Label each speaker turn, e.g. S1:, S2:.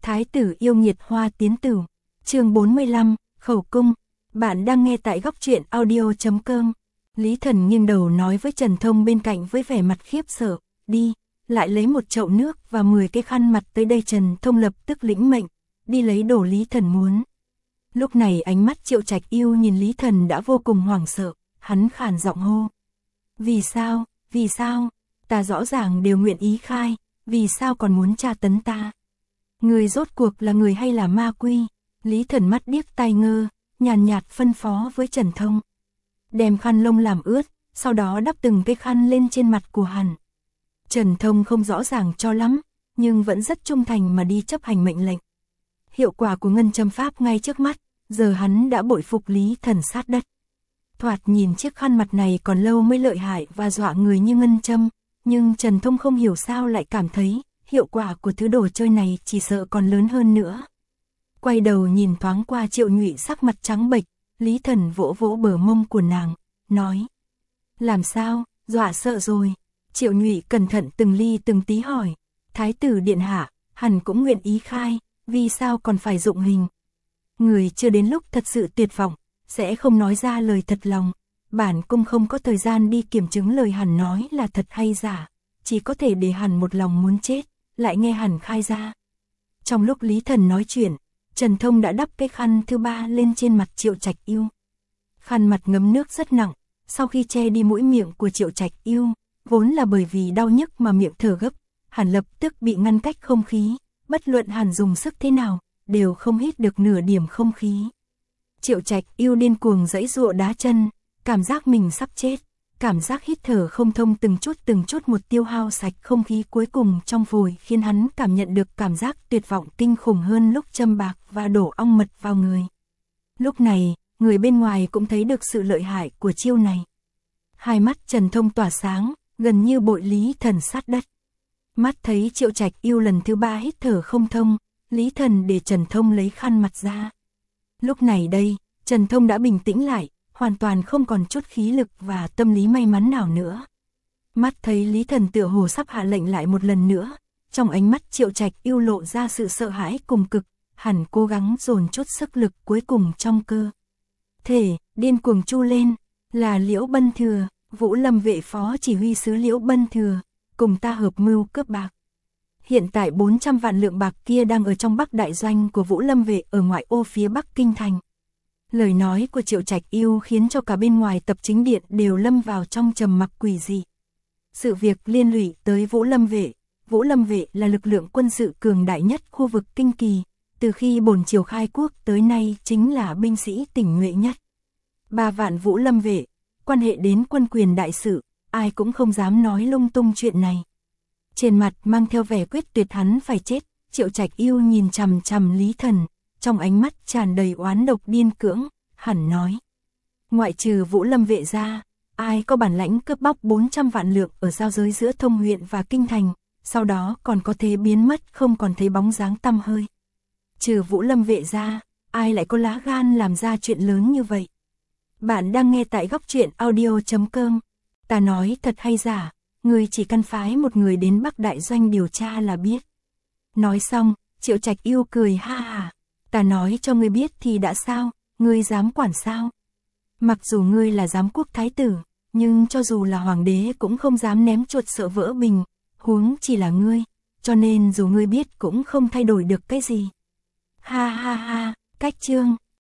S1: Thái tử yêu nghiệt hoa tiến tử. Chương 45, khẩu cung. Bạn đang nghe tại góc truyện audio.com. Lý Thần nghiêng đầu nói với Trần Thông bên cạnh với vẻ mặt khiếp sợ, đi, lại lấy một chậu nước và 10 cái khăn mặt tới đây. Trần Thông lập tức lĩnh mệnh, đi lấy đồ Lý Thần muốn. Lúc này ánh mắt Triệu Trạch Yêu nhìn Lý Thần đã vô cùng hoảng sợ, hắn khàn giọng hô. Vì sao, ta rõ ràng đều nguyện ý khai, vì sao còn muốn tra tấn ta? Người rốt cuộc là người hay là ma quy? Lý Thần mắt điếc tai ngơ, nhàn nhạt phân phó với Trần Thông. Đem khăn lông làm ướt, sau đó đắp từng cái khăn lên trên mặt của hắn. Trần Thông không rõ ràng cho lắm, nhưng vẫn rất trung thành mà đi chấp hành mệnh lệnh. Hiệu quả của ngân châm pháp ngay trước mắt, giờ hắn đã bội phục Lý Thần sát đất. Thoạt nhìn chiếc khăn mặt này còn lâu mới lợi hại và dọa người như ngân châm, nhưng Trần Thông không hiểu sao lại cảm thấy hiệu quả của thứ đồ chơi này chỉ sợ còn lớn hơn nữa. Quay đầu nhìn thoáng qua Triệu Nhụy sắc mặt trắng bệch, Lý Thần vỗ vỗ bờ mông của nàng, nói. Làm sao, dọa sợ rồi? Triệu Nhụy cẩn thận từng ly từng tí hỏi. Thái tử điện hạ, hẳn cũng nguyện ý khai, vì sao còn phải dụng hình? Người chưa đến lúc thật sự tuyệt vọng, sẽ không nói ra lời thật lòng. Bản cung không có thời gian đi kiểm chứng lời hắn nói là thật hay giả, chỉ có thể để hắn một lòng muốn chết, lại nghe hắn khai ra. Trong lúc Lý Thần nói chuyện, Trần Thông đã đắp cái khăn thứ ba lên trên mặt Triệu Trạch Yêu. Khăn mặt ngấm nước rất nặng, sau khi che đi mũi miệng của Triệu Trạch Yêu, vốn là bởi vì đau nhức mà miệng thở gấp, hắn lập tức bị ngăn cách không khí, bất luận hắn dùng sức thế nào, đều không hít được nửa điểm không khí. Triệu Trạch Yêu điên cuồng giãy giụa đá chân, cảm giác mình sắp chết, cảm giác hít thở không thông từng chút một tiêu hao sạch không khí cuối cùng trong phổi khiến hắn cảm nhận được cảm giác tuyệt vọng kinh khủng hơn lúc châm bạc và đổ ong mật vào người. Lúc này, người bên ngoài cũng thấy được sự lợi hại của chiêu này. Hai mắt Trần Thông tỏa sáng, gần như bội Lý Thần sát đất. Mắt thấy Triệu Trạch Yêu lần thứ ba hít thở không thông, Lý Thần để Trần Thông lấy khăn mặt ra. Lúc này đây, Trần Thông đã bình tĩnh lại, hoàn toàn không còn chút khí lực và tâm lý may mắn nào nữa. Mắt thấy Lý Thần tựa hồ sắp hạ lệnh lại một lần nữa, trong ánh mắt Triệu Trạch Yêu lộ ra sự sợ hãi cùng cực, hẳn cố gắng dồn chút sức lực cuối cùng trong cơ thể, điên cuồng chu lên, là Liễu Bân Thừa, Vũ Lâm vệ phó chỉ huy sứ Liễu Bân Thừa, cùng ta hợp mưu cướp bạc. Hiện tại 400 vạn lượng bạc kia đang ở trong Bắc đại doanh của Vũ Lâm vệ ở ngoại ô phía Bắc Kinh thành. Lời nói của Triệu Trạch Yêu khiến cho cả bên ngoài tập chính điện đều lâm vào trong trầm mặc quỷ dị. Sự việc liên lụy tới Vũ Lâm vệ. Vũ Lâm vệ là lực lượng quân sự cường đại nhất khu vực Kinh Kỳ, từ khi bổn triều khai quốc tới nay chính là binh sĩ tinh nhuệ nhất. 3 vạn Vũ Lâm vệ, quan hệ đến quân quyền đại sự, ai cũng không dám nói lung tung chuyện này. Trên mặt mang theo vẻ quyết tuyệt hắn phải chết, Triệu Trạch Yêu nhìn chằm chằm Lý Thần, trong ánh mắt tràn đầy oán độc điên cưỡng, hẳn nói. Ngoại trừ Vũ Lâm vệ ra, ai có bản lãnh cướp bóc 400 vạn lượng ở giao giới giữa Thông huyện và Kinh thành, sau đó còn có thể biến mất không còn thấy bóng dáng tăm hơi. Trừ Vũ Lâm vệ ra, ai lại có lá gan làm ra chuyện lớn như vậy? Bạn đang nghe tại góc truyện audio.com. Ta nói thật hay giả, người chỉ căn phái một người đến Bắc đại doanh điều tra là biết. Nói xong, Triệu Trạch Yêu cười ha ha. Ta nói cho ngươi biết thì đã sao, ngươi dám quản sao? Mặc dù ngươi là giám quốc thái tử, nhưng cho dù là hoàng đế cũng không dám ném chuột sợ vỡ bình, huống chỉ là ngươi, cho nên dù ngươi biết cũng không thay đổi được cái gì. Ha ha ha, cách chương.